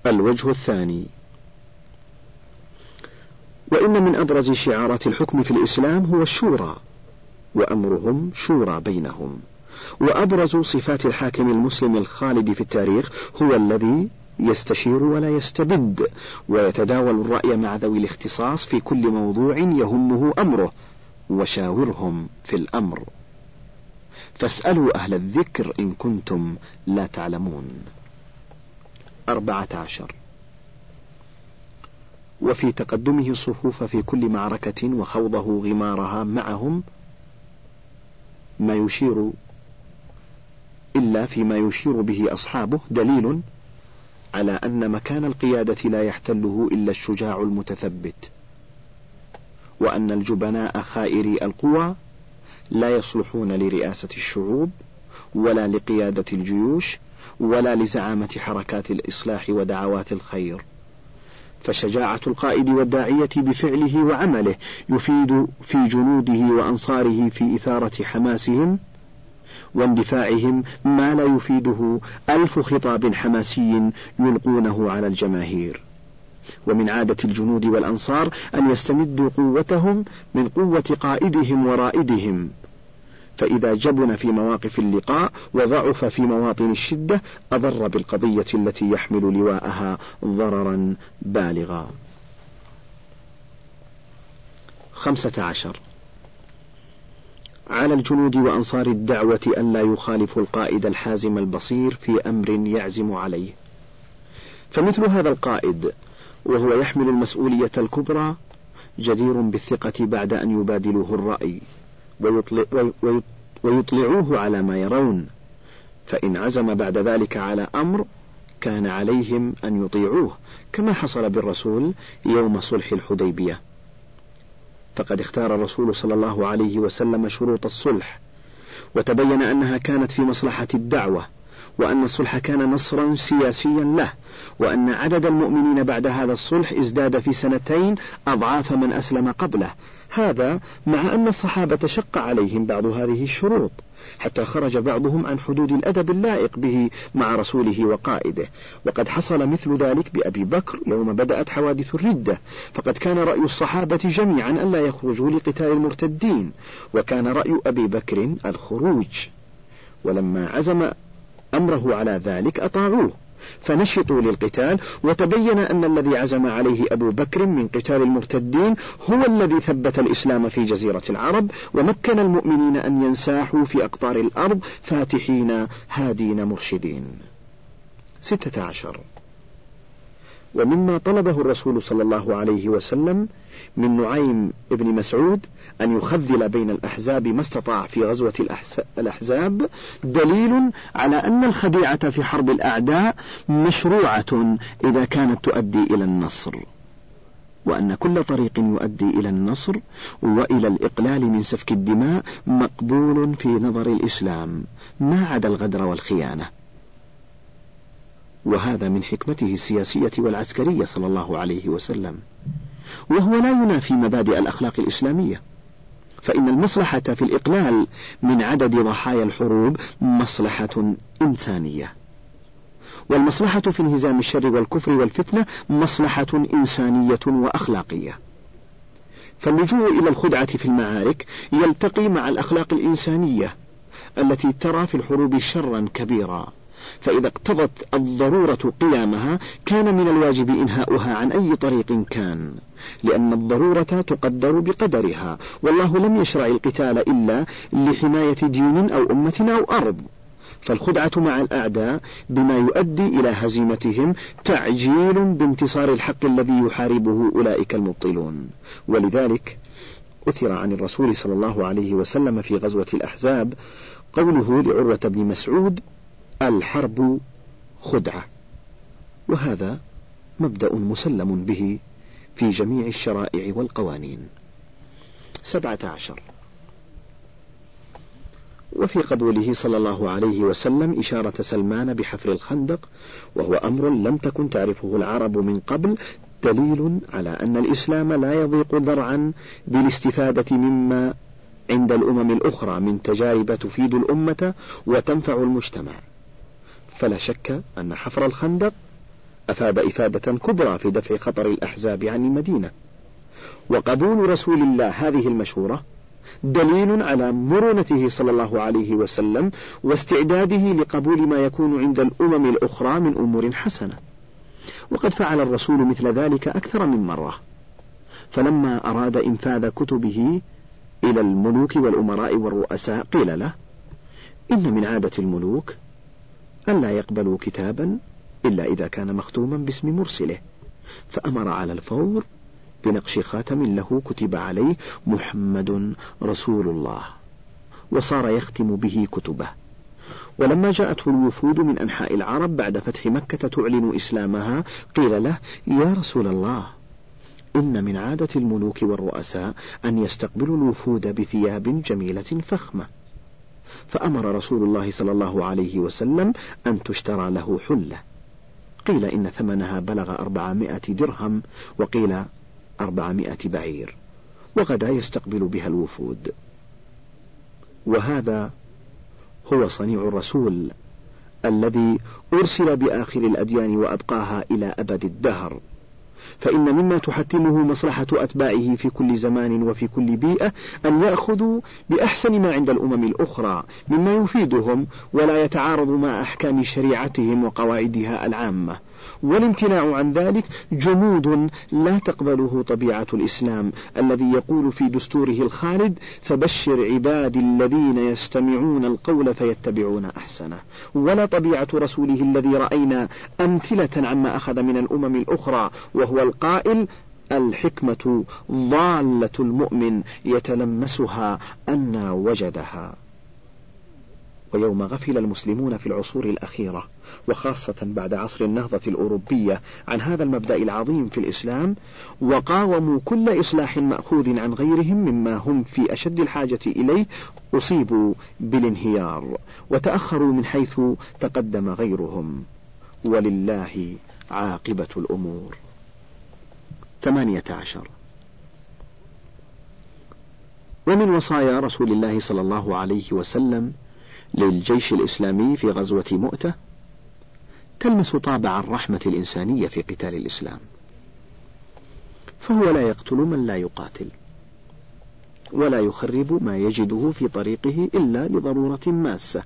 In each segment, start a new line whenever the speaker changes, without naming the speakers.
الوجه الثاني: وإن من أبرز شعارات الحكم في الإسلام هو الشورى، وأمرهم شورى بينهم. وأبرز صفات الحاكم المسلم الخالد في التاريخ هو الذي يستشير ولا يستبد، ويتداول الرأي مع ذوي الاختصاص في كل موضوع يهمه أمره، وشاورهم في الأمر، فاسألوا أهل الذكر إن كنتم لا تعلمون. 14. وفي تقدمه الصفوف في كل معركة وخوضه غمارها معهم ما يشير إلا فيما يشير به أصحابه دليل على أن مكان القيادة لا يحتله إلا الشجاع المتثبت، وأن الجبناء خائري القوى لا يصلحون لرئاسة الشعوب ولا لقيادة الجيوش ولا لزعامة حركات الإصلاح ودعوات الخير. فشجاعة القائد والداعية بفعله وعمله يفيد في جنوده وأنصاره في إثارة حماسهم واندفاعهم ما لا يفيده 1000 خطاب حماسي يلقونه على الجماهير. ومن عادة الجنود والأنصار أن يستمدوا قوتهم من قوة قائدهم ورائدهم، فإذا جبن في مواقف اللقاء وضعف في مواطن الشدة أضر بالقضية التي يحمل لواءها ضررا بالغا. 15. على الجنود وأنصار الدعوة أن لا يخالفوا القائد الحازم البصير في أمر يعزم عليه، فمثل هذا القائد وهو يحمل المسؤولية الكبرى جدير بالثقة بعد أن يبادلوه الرأي ويطلعوه على ما يرون، فإن عزم بعد ذلك على أمر كان عليهم أن يطيعوه، كما حصل بالرسول يوم صلح الحديبية. فقد اختار الرسول صلى الله عليه وسلم شروط الصلح، وتبين أنها كانت في مصلحة الدعوة، وأن الصلح كان نصرا سياسيا له، وأن عدد المؤمنين بعد هذا الصلح ازداد في 2 أضعاف من أسلم قبله. هذا مع أن الصحابة شق عليهم بعض هذه الشروط، حتى خرج بعضهم عن حدود الأدب اللائق به مع رسوله وقائده. وقد حصل مثل ذلك بأبي بكر يوم بدأت حوادث الردة، فقد كان رأي الصحابة جميعا ألا يخرجوا لقتال المرتدين، وكان رأي أبي بكر الخروج، ولما عزم أمره على ذلك أطاعوه فنشطوا للقتال، وتبين أن الذي عزم عليه أبو بكر من قتال المرتدين هو الذي ثبت الإسلام في جزيرة العرب، ومكن المؤمنين أن ينساحوا في أقطار الأرض فاتحين هادين مرشدين. 16. ومما طلبه الرسول صلى الله عليه وسلم من نعيم ابن مسعود أن يخذل بين الأحزاب ما استطاع في غزوة الأحزاب دليل على أن الخديعة في حرب الأعداء مشروعة إذا كانت تؤدي إلى النصر، وأن كل طريق يؤدي إلى النصر وإلى الإقلال من سفك الدماء مقبول في نظر الإسلام ما عدا الغدر والخيانة. وهذا من حكمته السياسية والعسكرية صلى الله عليه وسلم، وهو لا ينافي مبادئ الأخلاق الإسلامية، فإن المصلحة في الإقلال من عدد ضحايا الحروب مصلحة إنسانية، والمصلحة في انهزام الشر والكفر والفتنة مصلحة إنسانية وأخلاقية. فاللجوء إلى الخدعة في المعارك يلتقي مع الأخلاق الإنسانية التي ترى في الحروب شرا كبيرا، فإذا اقتضت الضرورة قيامها كان من الواجب إنهاؤها عن أي طريق كان، لأن الضرورة تقدر بقدرها، والله لم يشرع القتال إلا لحماية دين أو أمة أو أرض. فالخدعة مع الأعداء بما يؤدي إلى هزيمتهم تعجيل بانتصار الحق الذي يحاربه أولئك المبطلون. ولذلك أثر عن الرسول صلى الله عليه وسلم في غزوة الأحزاب قوله لعروة بن مسعود: الحرب خدعة، وهذا مبدأ مسلم به في جميع الشرائع والقوانين. 17. وفي قوله صلى الله عليه وسلم إشارة سلمان بحفر الخندق، وهو أمر لم تكن تعرفه العرب من قبل، دليل على أن الإسلام لا يضيق ذرعا بالاستفادة مما عند الأمم الأخرى من تجارب تفيد الأمة وتنفع المجتمع. فلا شك أن حفر الخندق أفاد إفادة كبرى في دفع خطر الأحزاب عن المدينة. وقبول رسول الله هذه المشورة دليل على مرونته صلى الله عليه وسلم واستعداده لقبول ما يكون عند الأمم الأخرى من أمور حسنة. وقد فعل الرسول مثل ذلك أكثر من مرة، فلما أراد إنفاذ كتبه إلى الملوك والأمراء والرؤساء قيل له: إن من عادة الملوك ألا يقبلوا كتابا إلا إذا كان مختوما باسم مرسله، فأمر على الفور بنقش خاتم له كتب عليه محمد رسول الله، وصار يختم به كتبه. ولما جاءته الوفود من أنحاء العرب بعد فتح مكة تعلن إسلامها قيل له: يا رسول الله، إن من عادة الملوك والرؤساء أن يستقبلوا الوفود بثياب جميلة فخمة، فأمر رسول الله صلى الله عليه وسلم أن تشترى له حلة، قيل إن ثمنها بلغ 400 درهم، وقيل 400 بعير، وغدا يستقبل بها الوفود. وهذا هو صنيع الرسول الذي أرسل بآخر الأديان وأبقاها إلى أبد الدهر، فإن مما تحتمه مصلحة أتباعه في كل زمان وفي كل بيئة أن يأخذوا بأحسن ما عند الأمم الأخرى مما يفيدهم ولا يتعارض مع أحكام شريعتهم وقواعدها العامة، والامتناع عن ذلك جمود لا تقبله طبيعة الإسلام الذي يقول في دستوره الخالد: فبشر عبادي الذين يستمعون القول فيتبعون أحسنه. ولا طبيعة رسوله الذي رأينا أمثلة عما أخذ من الأمم الأخرى، وهو القائل: الحكمة ضالة المؤمن يتلمسها أن وجدها. ويوم غفل المسلمون في العصور الأخيرة، وخاصة بعد عصر النهضة الأوروبية، عن هذا المبدأ العظيم في الإسلام، وقاوموا كل إصلاح مأخوذ عن غيرهم مما هم في أشد الحاجة إليه، أصيبوا بالانهيار وتأخروا من حيث تقدم غيرهم، ولله عاقبة الأمور. 18. ومن وصايا رسول الله صلى الله عليه وسلم للجيش الإسلامي في غزوة مؤتة تلمس طابع الرحمة الإنسانية في قتال الإسلام، فهو لا يقتل من لا يقاتل، ولا يخرب ما يجده في طريقه إلا لضرورة ماسة.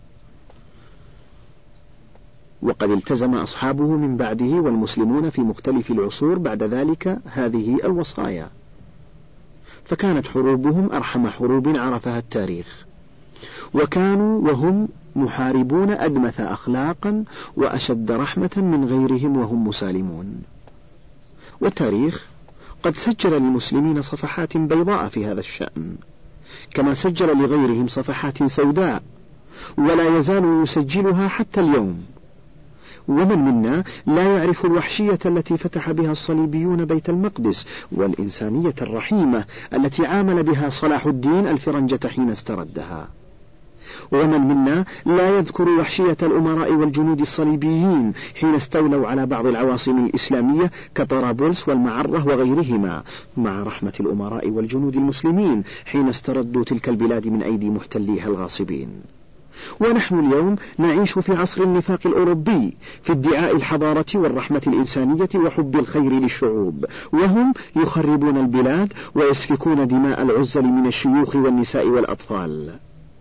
وقد التزم أصحابه من بعده والمسلمون في مختلف العصور بعد ذلك هذه الوصايا، فكانت حروبهم أرحم حروب عرفها التاريخ، وكانوا وهم محاربون أدمث أخلاقا وأشد رحمة من غيرهم وهم مسالمون. والتاريخ قد سجل للمسلمين صفحات بيضاء في هذا الشأن، كما سجل لغيرهم صفحات سوداء، ولا يزال يسجلها حتى اليوم. ومن منا لا يعرف الوحشية التي فتح بها الصليبيون بيت المقدس، والإنسانية الرحيمة التي عامل بها صلاح الدين الفرنجة حين استردها. ومن منا لا يذكر وحشية الأمراء والجنود الصليبيين حين استولوا على بعض العواصم الإسلامية كطرابلس والمعرة وغيرهما، مع رحمة الأمراء والجنود المسلمين حين استردوا تلك البلاد من أيدي محتليها الغاصبين. ونحن اليوم نعيش في عصر النفاق الأوروبي في ادعاء الحضارة والرحمة الإنسانية وحب الخير للشعوب، وهم يخربون البلاد ويسفكون دماء العزل من الشيوخ والنساء والأطفال.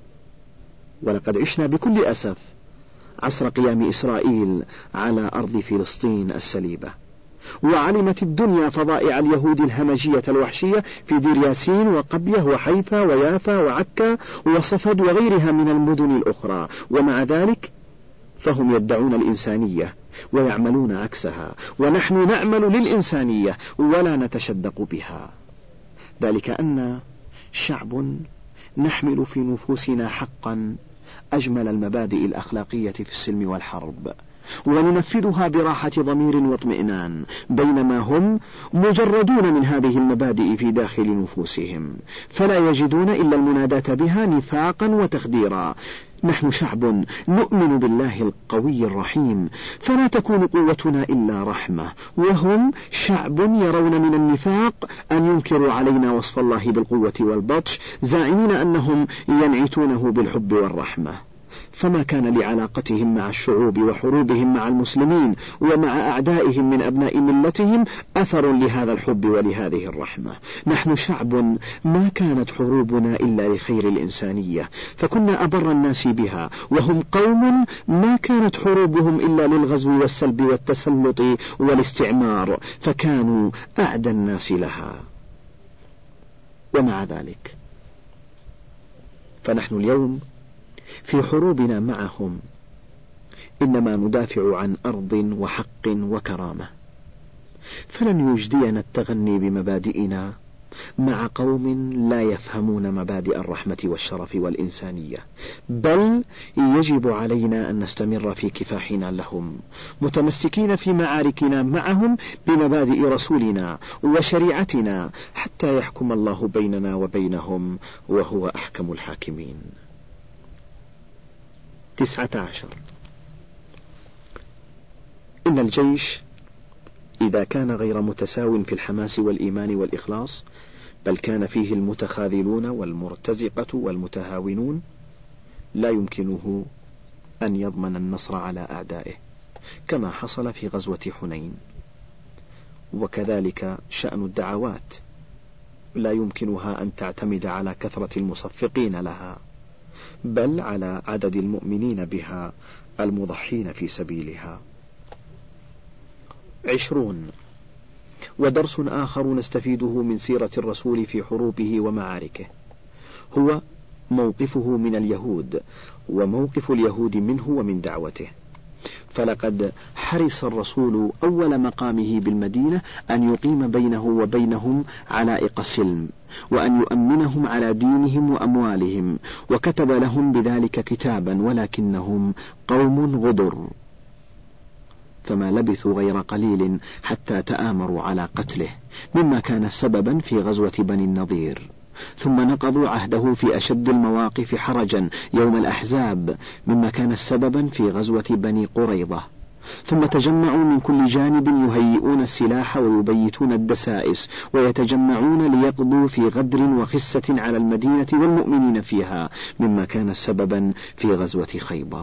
ولقد عشنا بكل أسف عصر قيام إسرائيل على أرض فلسطين السليبة، وعلمت الدنيا فضائع اليهود الهمجية الوحشية في دير ياسين وقبية وحيفا ويافا وعكا وصفد وغيرها من المدن الأخرى، ومع ذلك فهم يدعون الإنسانية ويعملون عكسها، ونحن نعمل للإنسانية ولا نتشدق بها. ذلك أن شعب نحمل في نفوسنا حقا أجمل المبادئ الأخلاقية في السلم والحرب، وننفذها براحة ضمير واطمئنان، بينما هم مجردون من هذه المبادئ في داخل نفوسهم، فلا يجدون إلا المناداة بها نفاقا وتخديرا. نحن شعب نؤمن بالله القوي الرحيم، فلا تكون قوتنا إلا رحمة، وهم شعب يرون من النفاق أن ينكروا علينا وصف الله بالقوة والبطش، زاعمين أنهم ينعتونه بالحب والرحمة. فما كان لعلاقتهم مع الشعوب وحروبهم مع المسلمين ومع أعدائهم من أبناء ملتهم أثر لهذا الحب ولهذه الرحمة. نحن شعب ما كانت حروبنا إلا لخير الإنسانية، فكنا أبر الناس بها، وهم قوم ما كانت حروبهم إلا للغزو والسلب والتسلط والاستعمار، فكانوا أعدى الناس لها. ومع ذلك فنحن اليوم في حروبنا معهم إنما ندافع عن أرض وحق وكرامة، فلن يجدينا التغني بمبادئنا مع قوم لا يفهمون مبادئ الرحمة والشرف والإنسانية، بل يجب علينا أن نستمر في كفاحنا لهم، متمسكين في معاركنا معهم بمبادئ رسولنا وشريعتنا، حتى يحكم الله بيننا وبينهم وهو أحكم الحاكمين. 19. إن الجيش إذا كان غير متساو في الحماس والإيمان والإخلاص، بل كان فيه المتخاذلون والمرتزقة والمتهاونون، لا يمكنه أن يضمن النصر على أعدائه، كما حصل في غزوة حنين. وكذلك شأن الدعوات، لا يمكنها أن تعتمد على كثرة المصفقين لها، بل على عدد المؤمنين بها المضحين في سبيلها. 20. ودرس آخر نستفيده من سيرة الرسول في حروبه ومعاركه هو موقفه من اليهود، وموقف اليهود منه ومن دعوته. فلقد حرص الرسول أول مقامه بالمدينة أن يقيم بينه وبينهم علائق السلم، وأن يؤمنهم على دينهم وأموالهم، وكتب لهم بذلك كتابا، ولكنهم قوم غدر، فما لبثوا غير قليل حتى تآمروا على قتله، مما كان سببا في غزوة بني النضير. ثم نقضوا عهده في أشد المواقف حرجا يوم الأحزاب، مما كان سببا في غزوة بني قريظة. ثم تجمعوا من كل جانب يهيئون السلاح ويبيتون الدسائس، ويتجمعون ليقضوا في غدر وخسة على المدينة والمؤمنين فيها، مما كان سببا في غزوة خيبر.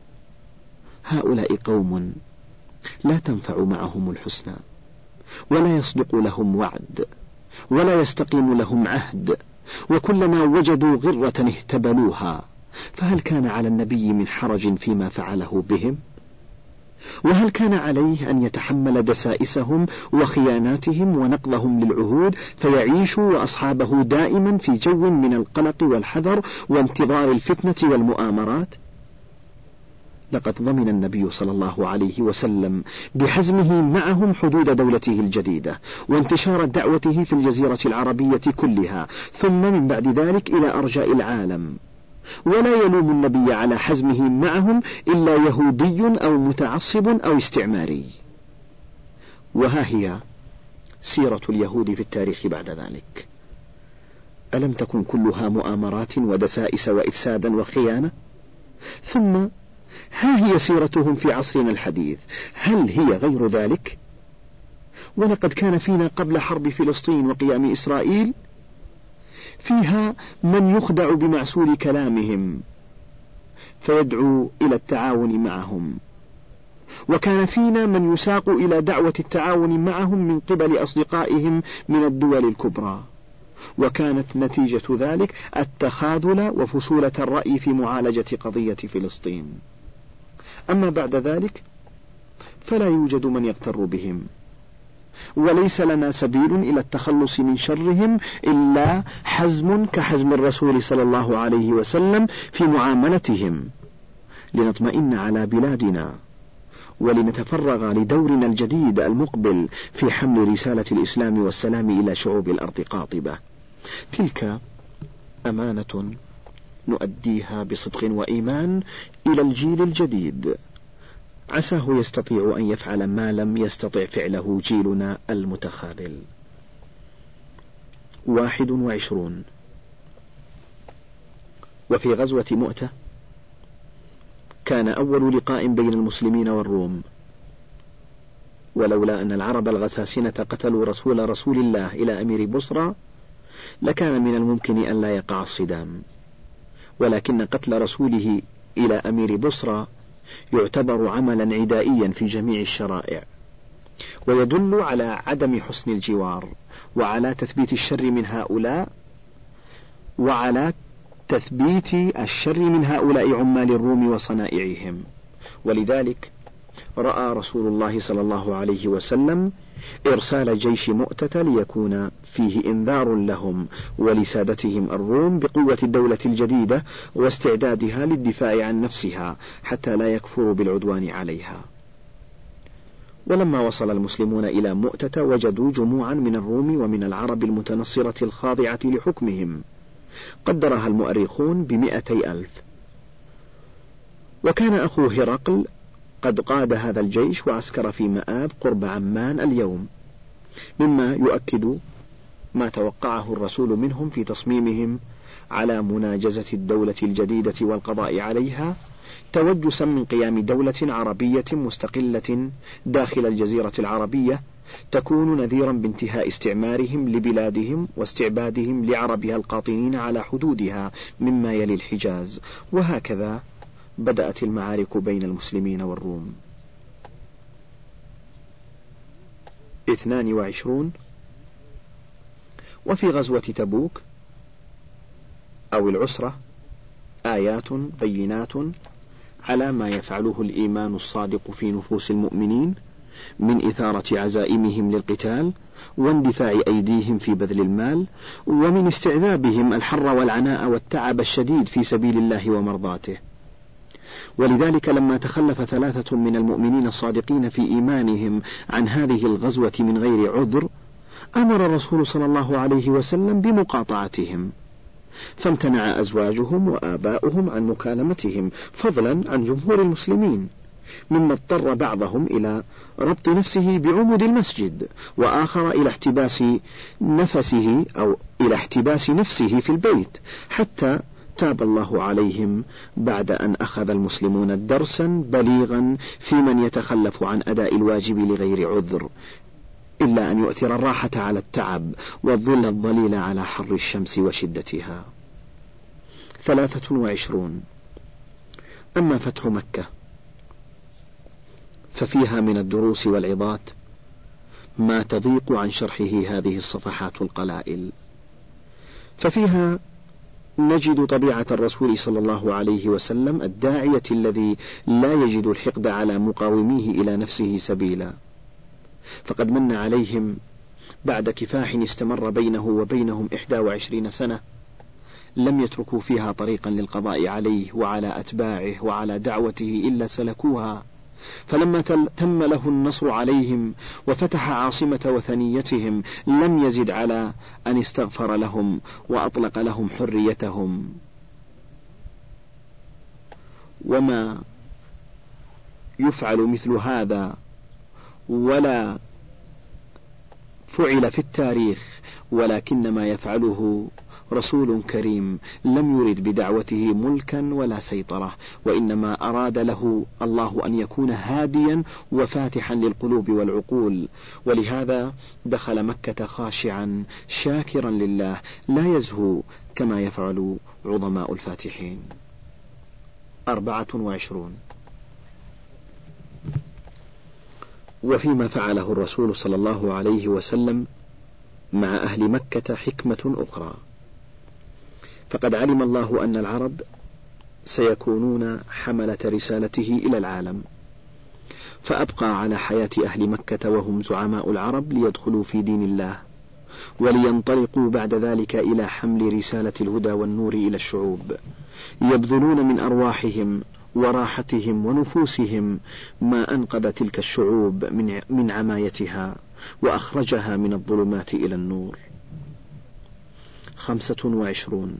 هؤلاء قوم لا تنفع معهم الحسنى، ولا يصدق لهم وعد، ولا يستقيم لهم عهد، وكلما وجدوا غرة اهتبلوها. فهل كان على النبي من حرج فيما فعله بهم؟ وهل كان عليه أن يتحمل دسائسهم وخياناتهم ونقضهم للعهود، فيعيش وأصحابه دائما في جو من القلق والحذر وانتظار الفتنة والمؤامرات؟ لقد ضمن النبي صلى الله عليه وسلم بحزمه معهم حدود دولته الجديدة، وانتشار دعوته في الجزيرة العربية كلها، ثم من بعد ذلك إلى أرجاء العالم. ولا يلوم النبي على حزمه معهم إلا يهودي أو متعصب أو استعماري. وها هي سيرة اليهود في التاريخ بعد ذلك، ألم تكن كلها مؤامرات ودسائس وإفسادا وخيانة؟ ثم ها هي سيرتهم في عصرنا الحديث، هل هي غير ذلك؟ ولقد كان فينا قبل حرب فلسطين وقيام إسرائيل فيها من يخدع بمعسول كلامهم فيدعو إلى التعاون معهم، وكان فينا من يساق إلى دعوة التعاون معهم من قبل أصدقائهم من الدول الكبرى، وكانت نتيجة ذلك التخاذل وفصولة الرأي في معالجة قضية فلسطين. أما بعد ذلك فلا يوجد من يغتر بهم، وليس لنا سبيل إلى التخلص من شرهم إلا حزم كحزم الرسول صلى الله عليه وسلم في معاملتهم، لنطمئن على بلادنا ولنتفرغ لدورنا الجديد المقبل في حمل رسالة الإسلام والسلام إلى شعوب الأرض قاطبة. تلك أمانة نؤديها بصدق وإيمان إلى الجيل الجديد، عساه يستطيع أن يفعل ما لم يستطع فعله جيلنا المتخاذل. 21. وفي غزوة مؤتة كان أول لقاء بين المسلمين والروم، ولولا أن العرب الغساسنة قتلوا رسول الله إلى أمير بصرى لكان من الممكن أن لا يقع الصدام، ولكن قتل رسوله إلى أمير بصرى يعتبر عملا عدائيا في جميع الشرائع، ويدل على عدم حسن الجوار، وعلى تثبيت الشر من هؤلاء عمال الروم وصنائعهم. ولذلك رأى رسول الله صلى الله عليه وسلم إرسال جيش مؤتة ليكون فيه إنذار لهم ولسادتهم الروم بقوة الدولة الجديدة واستعدادها للدفاع عن نفسها حتى لا يكفروا بالعدوان عليها. ولما وصل المسلمون إلى مؤتة وجدوا جموعا من الروم ومن العرب المتنصرة الخاضعة لحكمهم، قدرها المؤرخون ب200,000. وكان أخوه هرقل قد قاد هذا الجيش وعسكر في مآب قرب عمان اليوم، مما يؤكد ما توقعه الرسول منهم في تصميمهم على مناجزة الدولة الجديدة والقضاء عليها، توجسا من قيام دولة عربية مستقلة داخل الجزيرة العربية تكون نذيرا بانتهاء استعمارهم لبلادهم واستعبادهم لعربها القاطنين على حدودها مما يلي الحجاز. وهكذا بدأت المعارك بين المسلمين والروم. 22. وفي غزوة تبوك أو العسرة آيات بينات على ما يفعله الإيمان الصادق في نفوس المؤمنين من إثارة عزائمهم للقتال واندفاع أيديهم في بذل المال، ومن استعذابهم الحر والعناء والتعب الشديد في سبيل الله ومرضاته. ولذلك لما تخلف 3 من المؤمنين الصادقين في إيمانهم عن هذه الغزوة من غير عذر، أمر الرسول صلى الله عليه وسلم بمقاطعتهم، فامتنع أزواجهم وآباؤهم عن مكالمتهم فضلا عن جمهور المسلمين، مما اضطر بعضهم إلى ربط نفسه بعمود المسجد، وآخر إلى احتباس نفسه في البيت، حتى تاب الله عليهم بعد أن أخذ المسلمون درسا بليغا في من يتخلف عن أداء الواجب لغير عذر، إلا أن يؤثر الراحة على التعب والظل الظليل على حر الشمس وشدتها. 23. أما فتح مكة ففيها من الدروس والعظات ما تضيق عن شرحه هذه الصفحات القلائل. ففيها نجد طبيعة الرسول صلى الله عليه وسلم الداعية الذي لا يجد الحقد على مقاوميه إلى نفسه سبيلا، فقد من عليهم بعد كفاح استمر بينه وبينهم 21 سنة لم يتركوا فيها طريقا للقضاء عليه وعلى أتباعه وعلى دعوته إلا سلكوها. فلما تم له النصر عليهم وفتح عاصمة وثنيتهم لم يزد على أن استغفر لهم وأطلق لهم حريتهم. وما يفعل مثل هذا ولا فعل في التاريخ، ولكن ما يفعله رسول كريم لم يرد بدعوته ملكا ولا سيطرة، وإنما أراد له الله أن يكون هاديا وفاتحا للقلوب والعقول، ولهذا دخل مكة خاشعا شاكرا لله لا يزهو كما يفعل عظماء الفاتحين. 24. وفيما فعله الرسول صلى الله عليه وسلم مع أهل مكة حكمة أخرى، فقد علم الله أن العرب سيكونون حملة رسالته إلى العالم، فأبقى على حياة أهل مكة وهم زعماء العرب ليدخلوا في دين الله ولينطلقوا بعد ذلك إلى حمل رسالة الهدى والنور إلى الشعوب، يبذلون من أرواحهم وراحتهم ونفوسهم ما أنقذ تلك الشعوب من عمايتها وأخرجها من الظلمات إلى النور. 25.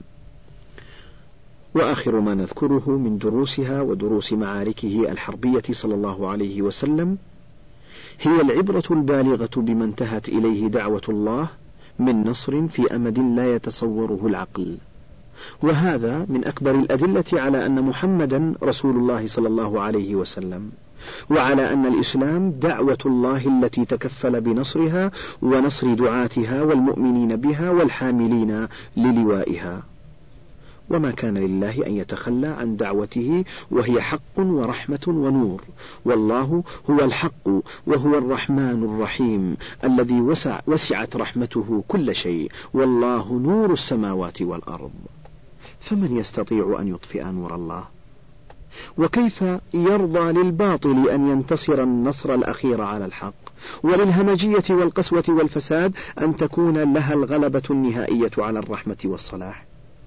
وآخر ما نذكره من دروسها ودروس معاركه الحربية صلى الله عليه وسلم هي العبرة البالغة بما انتهت إليه دعوة الله من نصر في أمد لا يتصوره العقل، وهذا من أكبر الأدلة على أن محمدا رسول الله صلى الله عليه وسلم، وعلى أن الإسلام دعوة الله التي تكفل بنصرها ونصر دعاتها والمؤمنين بها والحاملين للوائها. وما كان لله أن يتخلى عن دعوته، وهي حق ورحمة ونور. والله هو الحق وهو الرحمن الرحيم الذي وسعت رحمته كل شيء، والله نور السماوات والأرض. فمن يستطيع أن يطفئ نور الله؟ وكيف يرضى للباطل أن ينتصر النصر الأخير على الحق، وللهمجية والقسوة والفساد أن تكون لها الغلبة النهائية على الرحمة والصلاح؟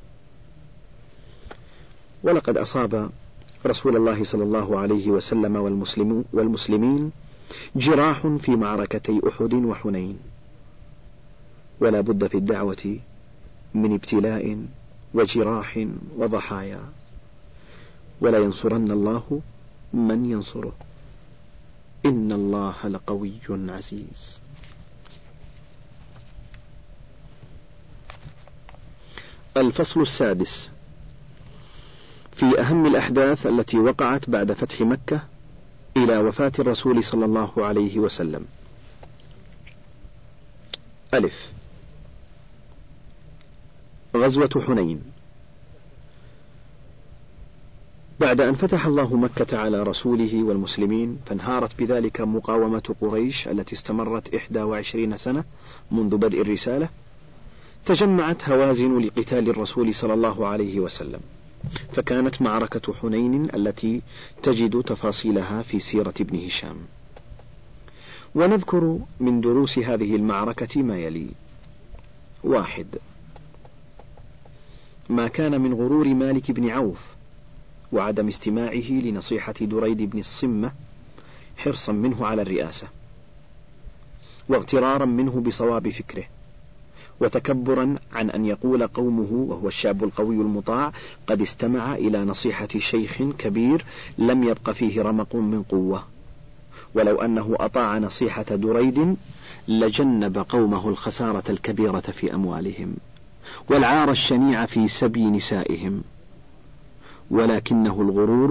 ولقد أصاب رسول الله صلى الله عليه وسلم والمسلمين جراح في معركتي أحد وحنين، ولا بد في الدعوة من ابتلاء وجراح وضحايا، ولا ينصرن الله من ينصره، إن الله لقوي عزيز. الفصل السادس في أهم الأحداث التي وقعت بعد فتح مكة إلى وفاة الرسول صلى الله عليه وسلم. ألف: غزوة حنين. بعد أن فتح الله مكة على رسوله والمسلمين، فانهارت بذلك مقاومة قريش التي استمرت 21 سنة منذ بدء الرسالة، تجمعت هوازن لقتال الرسول صلى الله عليه وسلم، فكانت معركة حنين التي تجد تفاصيلها في سيرة ابن هشام. ونذكر من دروس هذه المعركة ما يلي: 1. ما كان من غرور مالك بن عوف وعدم استماعه لنصيحة دريد بن الصمة، حرصا منه على الرئاسة، واغترارا منه بصواب فكره، وتكبرا عن أن يقول قومه وهو الشاب القوي المطاع قد استمع إلى نصيحة شيخ كبير لم يبق فيه رمق من قوة، ولو أنه أطاع نصيحة دريد لجنب قومه الخسارة الكبيرة في أموالهم والعار الشنيع في سبي نسائهم، ولكنه الغرور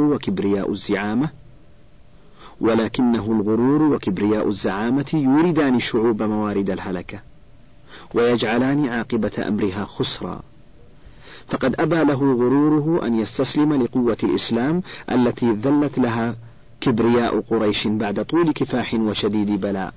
وكبرياء الزعامة يوردان الشعوب موارد الهلكة، ويجعلان عاقبة أمرها خسرا. فقد أبى له غروره أن يستسلم لقوة الإسلام التي ذلت لها كبرياء قريش بعد طول كفاح وشديد بلاء،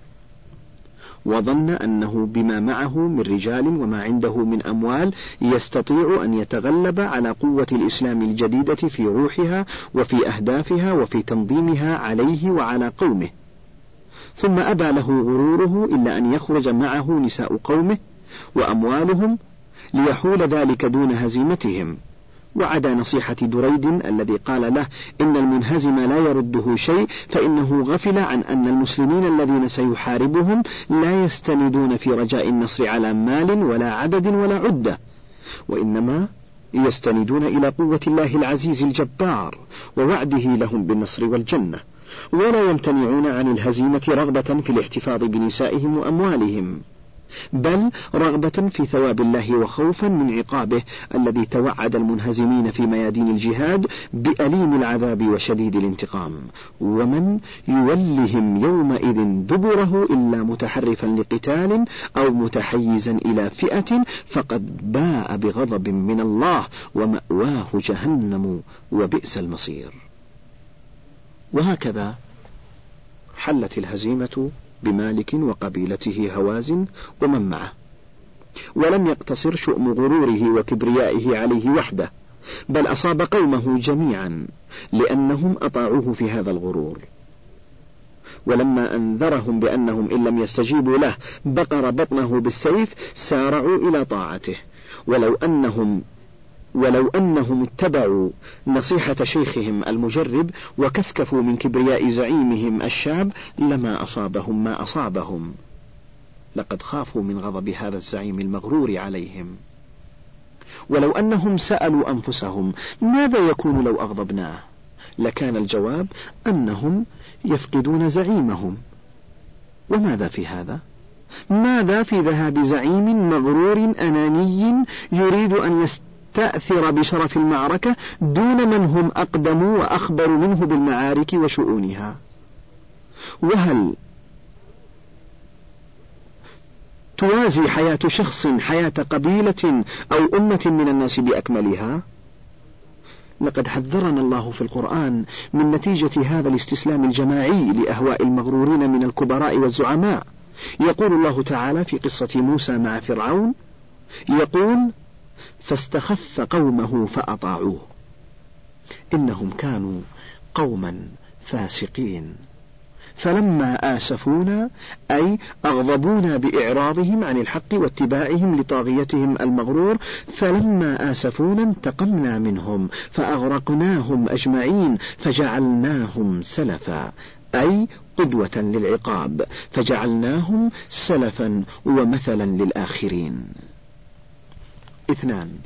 وظن أنه بما معه من رجال وما عنده من أموال يستطيع أن يتغلب على قوة الإسلام الجديدة في روحها وفي أهدافها وفي تنظيمها عليه وعلى قومه. ثم أبى له غروره إلا أن يخرج معه نساء قومه وأموالهم ليحول ذلك دون هزيمتهم، وعدا نصيحة دريد الذي قال له إن المنهزم لا يرده شيء، فإنه غفل عن أن المسلمين الذين سيحاربهم لا يستندون في رجاء النصر على مال ولا عدد ولا عدة، وإنما يستندون إلى قوة الله العزيز الجبار ووعده لهم بالنصر والجنة، ولا يمتنعون عن الهزيمة رغبة في الاحتفاظ بنسائهم وأموالهم، بل رغبة في ثواب الله وخوفا من عقابه الذي توعد المنهزمين في ميادين الجهاد بأليم العذاب وشديد الانتقام. ومن يولهم يومئذ دبره إلا متحرفا لقتال أو متحيزا إلى فئة فقد باء بغضب من الله ومأواه جهنم وبئس المصير. وهكذا حلت الهزيمة بمالك وقبيلته هوازن ومن معه، ولم يقتصر شؤم غروره وكبريائه عليه وحده، بل أصاب قومه جميعا لأنهم أطاعوه في هذا الغرور. ولما أنذرهم بأنهم إن لم يستجيبوا له بقر بطنه بالسيف سارعوا إلى طاعته، ولو أنهم اتبعوا نصيحة شيخهم المجرب وكفكفوا من كبرياء زعيمهم الشاب لما أصابهم ما أصابهم. لقد خافوا من غضب هذا الزعيم المغرور عليهم. ولو أنهم سألوا أنفسهم ماذا يكون لو أغضبناه، لكان الجواب أنهم يفقدون زعيمهم. وماذا في هذا؟ ماذا في ذهاب زعيم مغرور أناني يريد أن يستأثر بشرف المعركة دون من هم أقدم وأخبر منه بالمعارك وشؤونها؟ وهل توازي حياة شخص حياة قبيلة أو أمة من الناس بأكملها؟ لقد حذرنا الله في القرآن من نتيجة هذا الاستسلام الجماعي لأهواء المغرورين من الكبراء والزعماء. يقول الله تعالى في قصة موسى مع فرعون، يقول: فاستخف قومه فأطاعوه إنهم كانوا قوما فاسقين فلما آسفونا أي أغضبونا بإعراضهم عن الحق واتباعهم لطاغيتهم المغرور، فلما آسفونا انتقمنا منهم فأغرقناهم أجمعين فجعلناهم سلفا أي قدوة للعقاب، فجعلناهم سلفا ومثلا للآخرين. 2.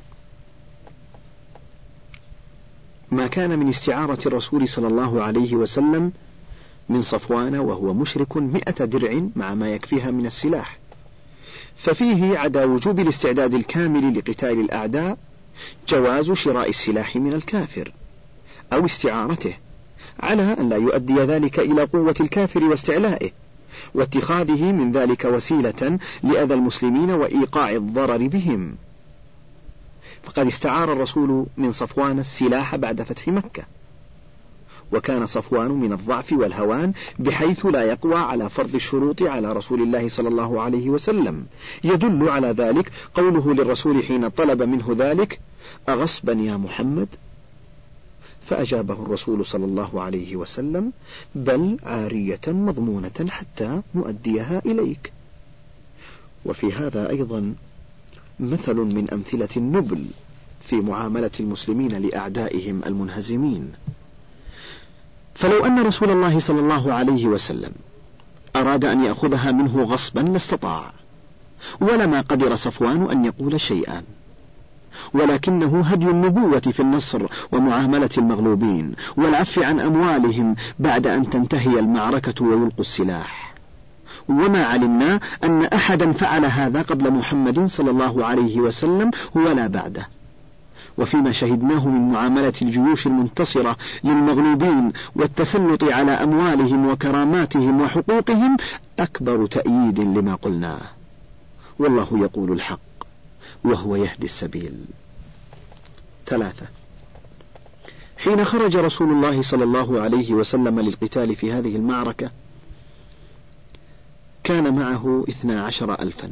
ما كان من استعارة الرسول صلى الله عليه وسلم من صفوان وهو مشرك 100 درع مع ما يكفيها من السلاح، ففيه عدا وجوب الاستعداد الكامل لقتال الأعداء جواز شراء السلاح من الكافر أو استعارته، على أن لا يؤدي ذلك إلى قوة الكافر واستعلائه واتخاذه من ذلك وسيلة لأذى المسلمين وإيقاع الضرر بهم. فقد استعار الرسول من صفوان السلاح بعد فتح مكة، وكان صفوان من الضعف والهوان بحيث لا يقوى على فرض الشروط على رسول الله صلى الله عليه وسلم. يدل على ذلك قوله للرسول حين طلب منه ذلك: أغصبا يا محمد؟ فأجابه الرسول صلى الله عليه وسلم: بل عارية مضمونة حتى نؤديها إليك. وفي هذا أيضا مثل من أمثلة النبل في معاملة المسلمين لأعدائهم المنهزمين. فلو أن رسول الله صلى الله عليه وسلم أراد أن يأخذها منه غصبا لاستطاع، ولما قدر صفوان أن يقول شيئا، ولكنه هدي النبوة في النصر ومعاملة المغلوبين والعفو عن أموالهم بعد أن تنتهي المعركة ويلقوا السلاح. وما علمنا أن أحدا فعل هذا قبل محمد صلى الله عليه وسلم ولا بعده. وفيما شهدناه من معاملة الجيوش المنتصرة للمغلوبين والتسلط على أموالهم وكراماتهم وحقوقهم أكبر تأييد لما قلناه. والله يقول الحق وهو يهدي السبيل. 3. حين خرج رسول الله صلى الله عليه وسلم للقتال في هذه المعركة كان معه 12,000،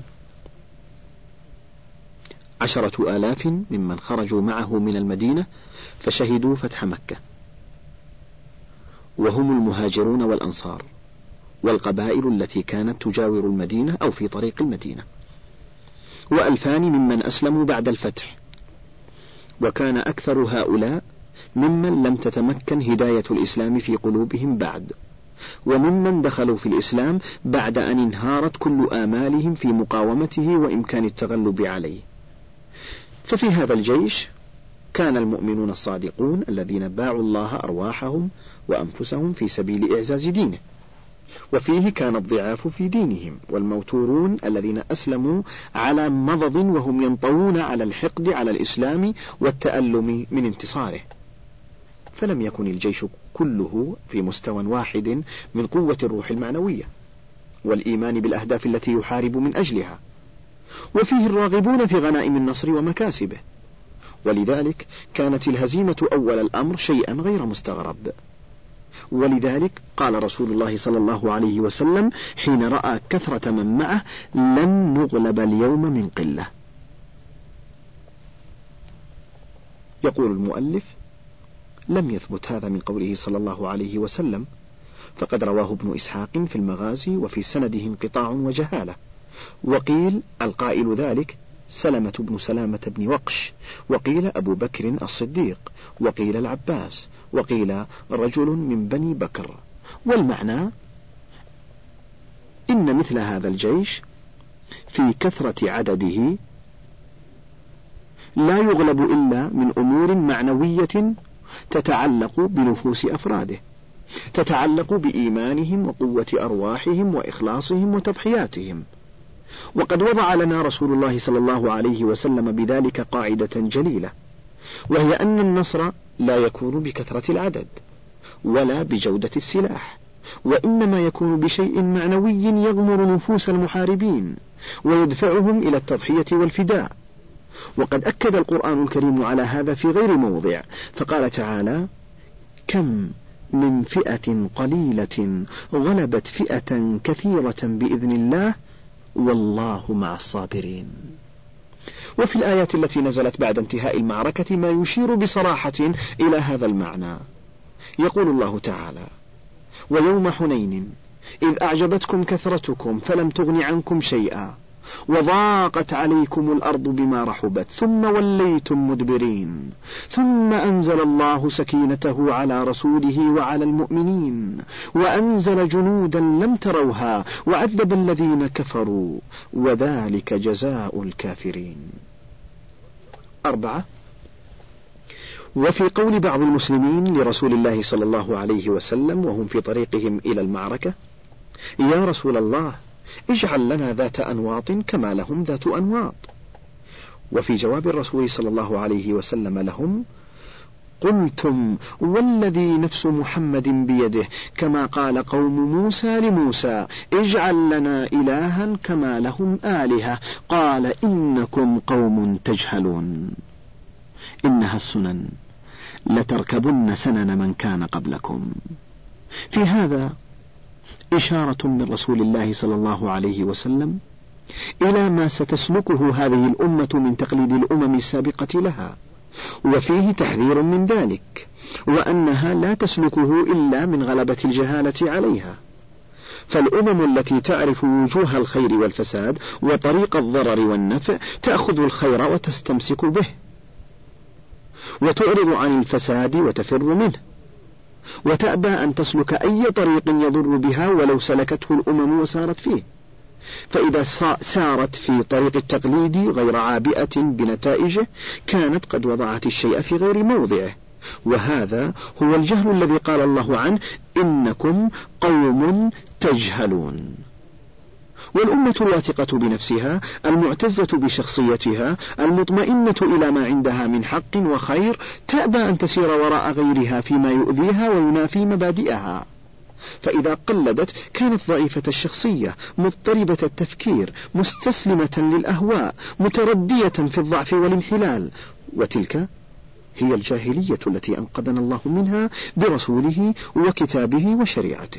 10,000 ممن خرجوا معه من المدينة فشهدوا فتح مكة، وهم المهاجرون والأنصار والقبائل التي كانت تجاور المدينة أو في طريق المدينة، و2,000 ممن أسلموا بعد الفتح، وكان أكثر هؤلاء ممن لم تتمكن هداية الإسلام في قلوبهم بعد، وممن دخلوا في الإسلام بعد أن انهارت كل آمالهم في مقاومته وإمكان التغلب عليه. ففي هذا الجيش كان المؤمنون الصادقون الذين باعوا الله أرواحهم وأنفسهم في سبيل إعزاز دينه، وفيه كان الضعاف في دينهم والموتورون الذين أسلموا على مضض وهم ينطوون على الحقد على الإسلام والتألم من انتصاره. فلم يكن الجيش كله في مستوى واحد من قوة الروح المعنوية والإيمان بالأهداف التي يحارب من أجلها، وفيه الراغبون في غنائم النصر ومكاسبه، ولذلك كانت الهزيمة أول الأمر شيئا غير مستغرب. ولذلك قال رسول الله صلى الله عليه وسلم حين رأى كثرة من معه: لن نغلب اليوم من قلة. يقول المؤلف: لم يثبت هذا من قوله صلى الله عليه وسلم، فقد رواه ابن إسحاق في المغازي وفي سنده انقطاع وجهالة، وقيل القائل ذلك سلمة بن سلامة بن وقش، وقيل أبو بكر الصديق، وقيل العباس، وقيل رجل من بني بكر. والمعنى إن مثل هذا الجيش في كثرة عدده لا يغلب إلا من أمور معنوية تتعلق بنفوس أفراده، تتعلق بإيمانهم وقوة أرواحهم وإخلاصهم وتضحياتهم. وقد وضع لنا رسول الله صلى الله عليه وسلم بذلك قاعدة جليلة، وهي أن النصر لا يكون بكثرة العدد ولا بجودة السلاح، وإنما يكون بشيء معنوي يغمر نفوس المحاربين، ويدفعهم إلى التضحية والفداء. وقد أكد القرآن الكريم على هذا في غير موضع، فقال تعالى: كم من فئة قليلة غلبت فئة كثيرة بإذن الله والله مع الصابرين. وفي الآيات التي نزلت بعد انتهاء المعركة ما يشير بصراحة إلى هذا المعنى. يقول الله تعالى: ويوم حنين إذ أعجبتكم كثرتكم فلم تغن عنكم شيئا وضاقت عليكم الأرض بما رحبت ثم وليتم مدبرين ثم أنزل الله سكينته على رسوله وعلى المؤمنين وأنزل جنودا لم تروها وعذب الذين كفروا وذلك جزاء الكافرين. 4. وفي قول بعض المسلمين لرسول الله صلى الله عليه وسلم وهم في طريقهم إلى المعركة: يا رسول الله اجعل لنا ذات أنواط كما لهم ذات أنواط. وفي جواب الرسول صلى الله عليه وسلم لهم: قلتم والذي نفس محمد بيده كما قال قوم موسى لموسى اجعل لنا إلها كما لهم آلهة قال إنكم قوم تجهلون. إنها السنن لتركبن سنن من كان قبلكم. في هذا إشارة من رسول الله صلى الله عليه وسلم إلى ما ستسلكه هذه الأمة من تقليد الأمم السابقة لها، وفيه تحذير من ذلك، وأنها لا تسلكه إلا من غلبة الجهالة عليها. فالأمم التي تعرف وجوه الخير والفساد وطريق الضرر والنفع تأخذ الخير وتستمسك به، وتعرض عن الفساد وتفر منه، وتأبى أن تسلك أي طريق يضر بها ولو سلكته الأمم وسارت فيه. فإذا سارت في طريق التقليد غير عابئة بنتائجه كانت قد وضعت الشيء في غير موضعه، وهذا هو الجهل الذي قال الله عنه: إنكم قوم تجهلون. والأمة الواثقة بنفسها المعتزة بشخصيتها المطمئنة إلى ما عندها من حق وخير تأبى أن تسير وراء غيرها فيما يؤذيها وينافي مبادئها. فإذا قلدت كانت ضعيفة الشخصية مضطربة التفكير مستسلمة للأهواء متردية في الضعف والانحلال، وتلك هي الجاهلية التي أنقذنا الله منها برسوله وكتابه وشريعته.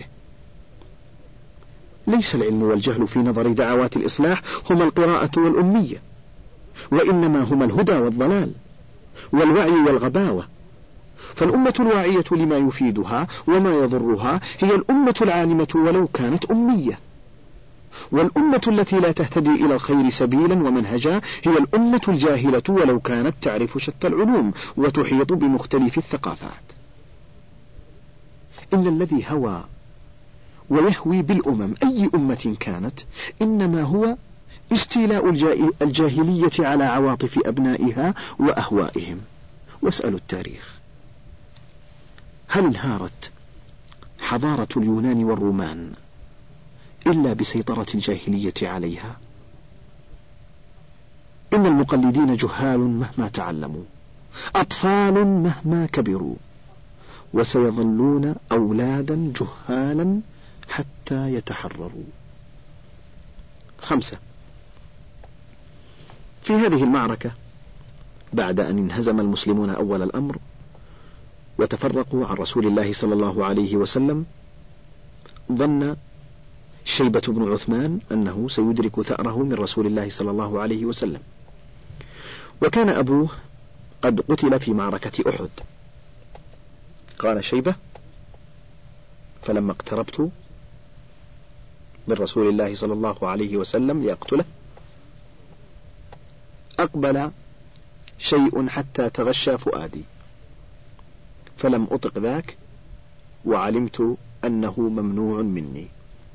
ليس العلم والجهل في نظر دعوات الإصلاح هما القراءة والأمية، وإنما هما الهدى والضلال والوعي والغباوة. فالأمة الواعية لما يفيدها وما يضرها هي الأمة العالمة ولو كانت أمية، والأمة التي لا تهتدي إلى الخير سبيلا ومنهجا هي الأمة الجاهلة ولو كانت تعرف شتى العلوم وتحيط بمختلف الثقافات. إن الذي هوى ويهوي بالأمم أي أمة كانت إنما هو استيلاء الجاهلية على عواطف أبنائها وأهوائهم. واسألوا التاريخ، هل انهارت حضارة اليونان والرومان إلا بسيطرة الجاهلية عليها؟ إن المقلدين جهال مهما تعلموا، أطفال مهما كبروا، وسيظلون أولادا جهالا حتى يتحرروا. 5. في هذه المعركة بعد أن انهزم المسلمون أول الأمر وتفرقوا عن رسول الله صلى الله عليه وسلم، ظن شيبة بن عثمان أنه سيدرك ثأره من رسول الله صلى الله عليه وسلم، وكان أبوه قد قتل في معركة أحد. قال شيبة: فلما اقتربت من رسول الله صلى الله عليه وسلم لأقتله أقبل شيء حتى تغشى فؤادي، فلم أطق ذاك وعلمت أنه ممنوع مني.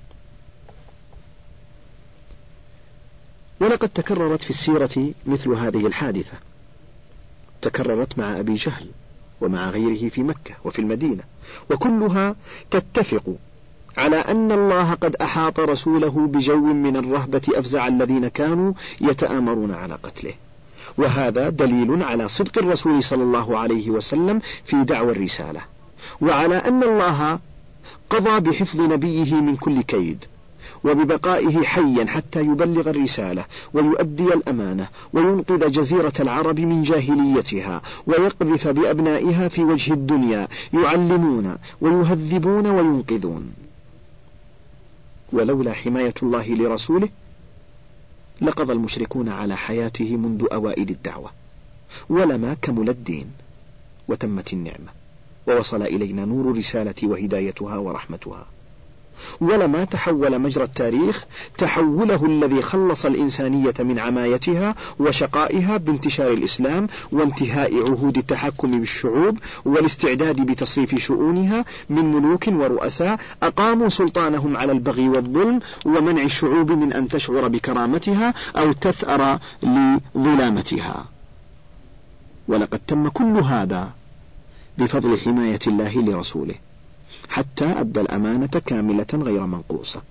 ولقد تكررت في السيرة مثل هذه الحادثة، تكررت مع أبي جهل ومع غيره في مكة وفي المدينة، وكلها تتفق على أن الله قد أحاط رسوله بجو من الرهبة أفزع الذين كانوا يتآمرون على قتله. وهذا دليل على صدق الرسول صلى الله عليه وسلم في دعوى الرسالة، وعلى أن الله قضى بحفظ نبيه من كل كيد، وببقائه حيا حتى يبلغ الرسالة ويؤدي الأمانة وينقذ جزيرة العرب من جاهليتها ويقذف بأبنائها في وجه الدنيا يعلمون ويهذبون وينقذون. ولولا حماية الله لرسوله لقضى المشركون على حياته منذ أوائل الدعوة، ولما كمل الدين وتمت النعمة ووصل إلينا نور الرسالة وهدايتها ورحمتها، ولما تحول مجرى التاريخ تحوله الذي خلص الإنسانية من عمايتها وشقائها بانتشار الإسلام وانتهاء عهود التحكم بالشعوب والاستعداد بتصريف شؤونها من ملوك ورؤساء أقاموا سلطانهم على البغي والظلم ومنع الشعوب من أن تشعر بكرامتها أو تثأر لظلامتها. ولقد تم كل هذا بفضل حماية الله لرسوله حتى أدى الأمانة كاملة غير منقوصة.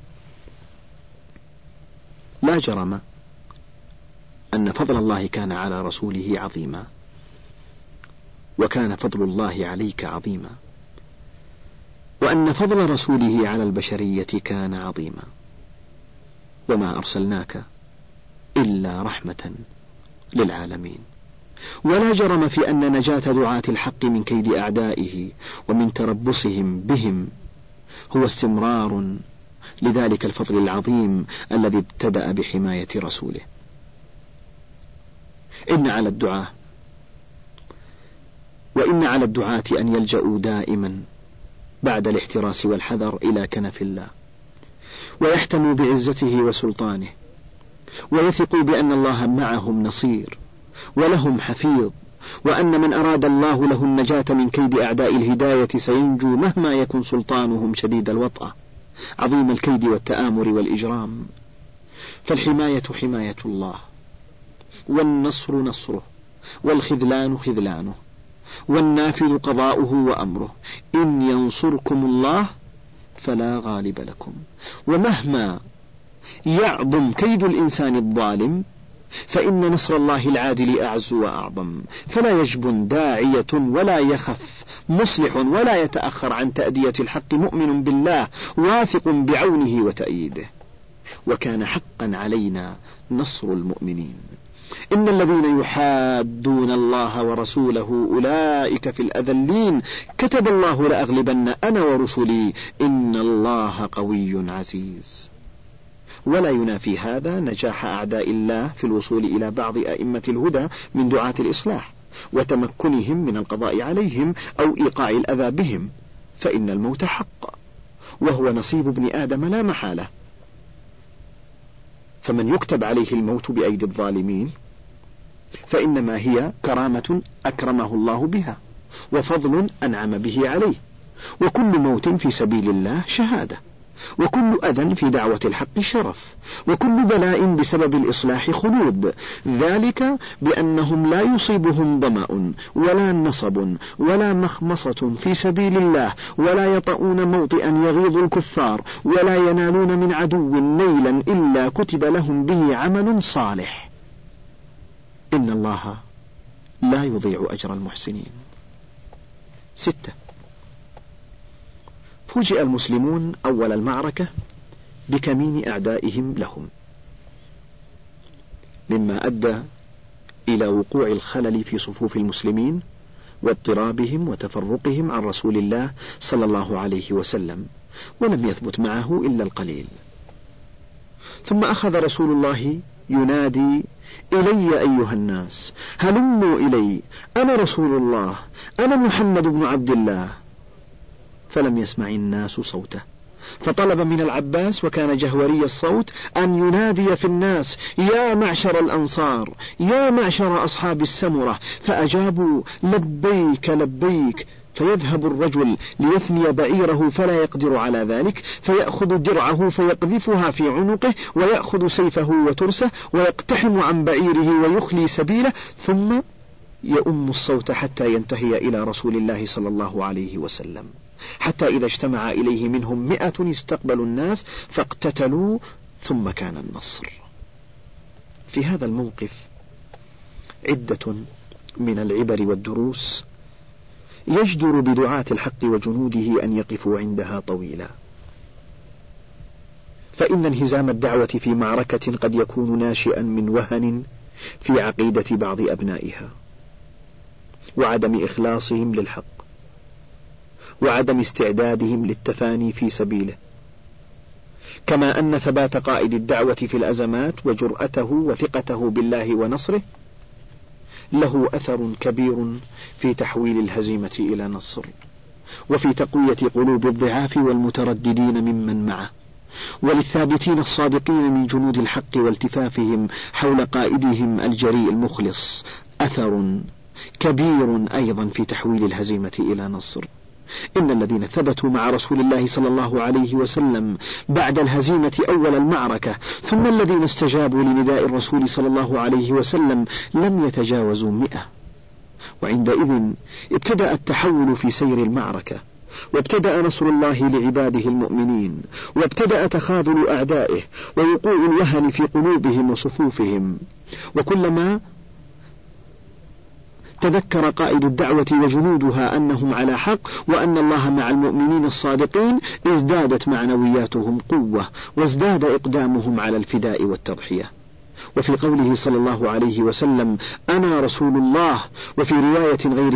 لا جرم أن فضل الله كان على رسوله عظيما، وكان فضل الله عليك عظيما، وأن فضل رسوله على البشرية كان عظيما. وما أرسلناك إلا رحمة للعالمين. ولا جرم في أن نجاة دعاة الحق من كيد أعدائه ومن تربصهم بهم هو استمرار لذلك الفضل العظيم الذي ابتدأ بحماية رسوله. إن على الدعاة أن يلجأوا دائما بعد الاحتراس والحذر إلى كنف الله، ويحتموا بعزته وسلطانه، ويثقوا بأن الله معهم نصير ولهم حفيظ، وأن من أراد الله له النجاة من كيد أعداء الهداية سينجو مهما يكن سلطانهم شديد الوطأة عظيم الكيد والتآمر والإجرام. فالحماية حماية الله، والنصر نصره، والخذلان خذلانه، والنافذ قضاؤه وأمره. إن ينصركم الله فلا غالب لكم. ومهما يعظم كيد الإنسان الظالم فإن نصر الله العادل أعز وأعظم. فلا يجبن داعية ولا يخف مصلح ولا يتأخر عن تأدية الحق مؤمن بالله واثق بعونه وتأييده. وكان حقا علينا نصر المؤمنين. إن الذين يحادون الله ورسوله أولئك في الأذلين. كتب الله لأغلبن أنا ورسلي إن الله قوي عزيز. ولا ينافي هذا نجاح أعداء الله في الوصول إلى بعض أئمة الهدى من دعاة الإصلاح وتمكنهم من القضاء عليهم أو إيقاع الأذى بهم، فإن الموت حق وهو نصيب ابن آدم لا محالة. فمن يكتب عليه الموت بأيدي الظالمين فإنما هي كرامة أكرمه الله بها وفضل أنعم به عليه. وكل موت في سبيل الله شهادة، وكل أذى في دعوة الحق شرف، وكل بلاء بسبب الإصلاح خلود. ذلك بأنهم لا يصيبهم ظمأ ولا نصب ولا مخمصة في سبيل الله، ولا يطؤون موطئا يغيظ الكفار، ولا ينالون من عدو نيلا إلا كتب لهم به عمل صالح. إن الله لا يضيع أجر المحسنين. 6. فوجئ المسلمون أول المعركة بكمين أعدائهم لهم، مما أدى إلى وقوع الخلل في صفوف المسلمين واضطرابهم وتفرقهم عن رسول الله صلى الله عليه وسلم، ولم يثبت معه إلا القليل. ثم أخذ رسول الله ينادي: إلي أيها الناس، هلموا إلي، أنا رسول الله، أنا محمد بن عبد الله. فلم يسمع الناس صوته، فطلب من العباس وكان جهوري الصوت أن ينادي في الناس: يا معشر الأنصار، يا معشر أصحاب السمرة. فأجابوا: لبيك لبيك. فيذهب الرجل ليثني بعيره فلا يقدر على ذلك، فيأخذ درعه فيقذفها في عنقه، ويأخذ سيفه وترسه ويقتحم عن بعيره ويخلي سبيله، ثم يؤم الصوت حتى ينتهي إلى رسول الله صلى الله عليه وسلم، حتى إذا اجتمع إليه منهم 100 استقبلوا الناس فاقتتلوا، ثم كان النصر. في هذا الموقف عدة من العبر والدروس يجدر بدعاة الحق وجنوده أن يقفوا عندها طويلا. فإن انهزام الدعوة في معركة قد يكون ناشئا من وهن في عقيدة بعض أبنائها، وعدم إخلاصهم للحق، وعدم استعدادهم للتفاني في سبيله، كما أن ثبات قائد الدعوة في الأزمات وجرأته وثقته بالله ونصره له أثر كبير في تحويل الهزيمة إلى نصر، وفي تقوية قلوب الضعاف والمترددين ممن معه، وللثابتين الصادقين من جنود الحق والتفافهم حول قائدهم الجريء المخلص أثر كبير أيضا في تحويل الهزيمة إلى نصر. إن الذين ثبتوا مع رسول الله صلى الله عليه وسلم بعد الهزيمة أول المعركة، ثم الذين استجابوا لنداء الرسول صلى الله عليه وسلم لم يتجاوزوا 100، وعندئذ ابتدأ التحول في سير المعركة، وابتدأ نصر الله لعباده المؤمنين، وابتدأ تخاذل أعدائه ووقوع الوهن في قلوبهم وصفوفهم. وكلما تذكر قائد الدعوة وجنودها أنهم على حق وأن الله مع المؤمنين الصادقين ازدادت معنوياتهم قوة، وازداد إقدامهم على الفداء والتضحية. وفي قوله صلى الله عليه وسلم أنا رسول الله، وفي رواية غير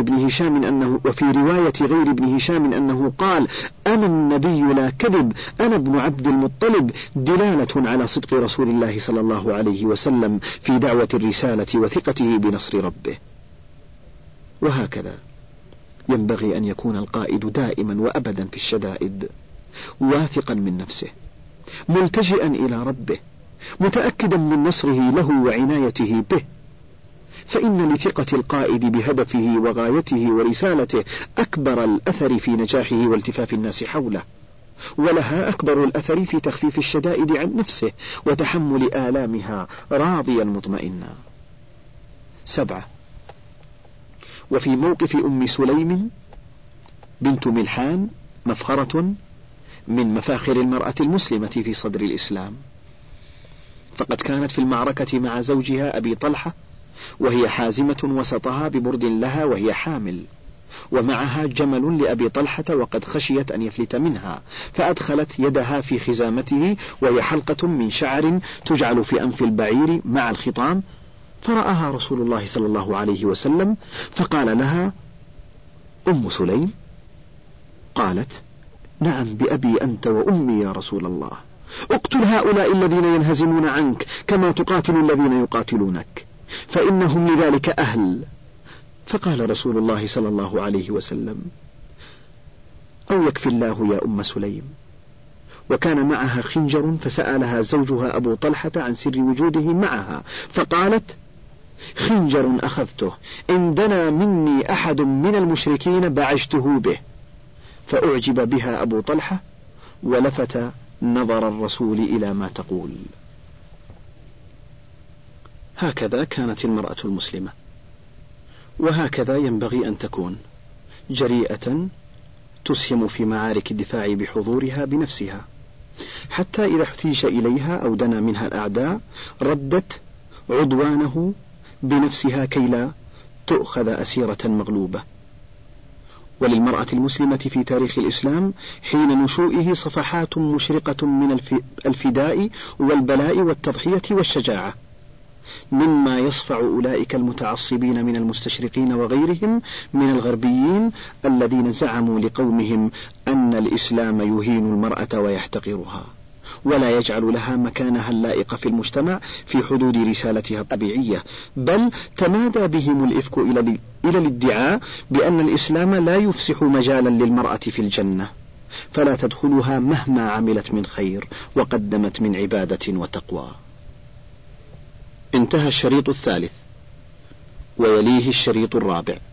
ابن هشام أنه قال أنا النبي لا كذب، أنا ابن عبد المطلب، دلالة على صدق رسول الله صلى الله عليه وسلم في دعوة الرسالة وثقته بنصر ربه. وهكذا ينبغي أن يكون القائد دائما وأبدا في الشدائد واثقا من نفسه، ملتجئا إلى ربه، متأكدا من نصره له وعنايته به، فإن لثقة القائد بهدفه وغايته ورسالته أكبر الأثر في نجاحه والتفاف الناس حوله، ولها أكبر الأثر في تخفيف الشدائد عن نفسه وتحمل آلامها راضيا مطمئنا. 7. وفي موقف أم سليم بنت ملحان مفخرة من مفاخر المرأة المسلمة في صدر الإسلام، فقد كانت في المعركة مع زوجها أبي طلحة وهي حازمة وسطها ببرد لها وهي حامل، ومعها جمل لأبي طلحة وقد خشيت أن يفلت منها، فأدخلت يدها في خزامته وهي حلقة من شعر تجعل في أنف البعير مع الخطام، فرآها رسول الله صلى الله عليه وسلم فقال لها أم سليم؟ قالت نعم بأبي أنت وأمي يا رسول الله، اقتل هؤلاء الذين ينهزمون عنك كما تقاتل الذين يقاتلونك، فإنهم لذلك أهل. فقال رسول الله صلى الله عليه وسلم أو يكفي الله يا أم سليم. وكان معها خنجر، فسألها زوجها أبو طلحة عن سر وجوده معها، فقالت خنجر أخذته، إن دنا مني أحد من المشركين بعجته به. فأعجب بها أبو طلحة ولفت نظر الرسول إلى ما تقول. هكذا كانت المرأة المسلمة، وهكذا ينبغي أن تكون جريئة تسهم في معارك الدفاع بحضورها بنفسها، حتى إذا احتيج إليها أو دنا منها الأعداء ردت عدوانه بنفسها كي لا تؤخذ أسيرة مغلوبة. وللمرأة المسلمة في تاريخ الإسلام حين نشوئه صفحات مشرقة من الفداء والبلاء والتضحية والشجاعة، مما يصفع أولئك المتعصبين من المستشرقين وغيرهم من الغربيين الذين زعموا لقومهم أن الإسلام يهين المرأة ويحتقرها ولا يجعل لها مكانها اللائق في المجتمع في حدود رسالتها الطبيعية، بل تمادى بهم الإفك إلى الادعاء بأن الإسلام لا يفسح مجالا للمرأة في الجنة، فلا تدخلها مهما عملت من خير وقدمت من عبادة وتقوى. انتهى الشريط الثالث، ويليه الشريط الرابع.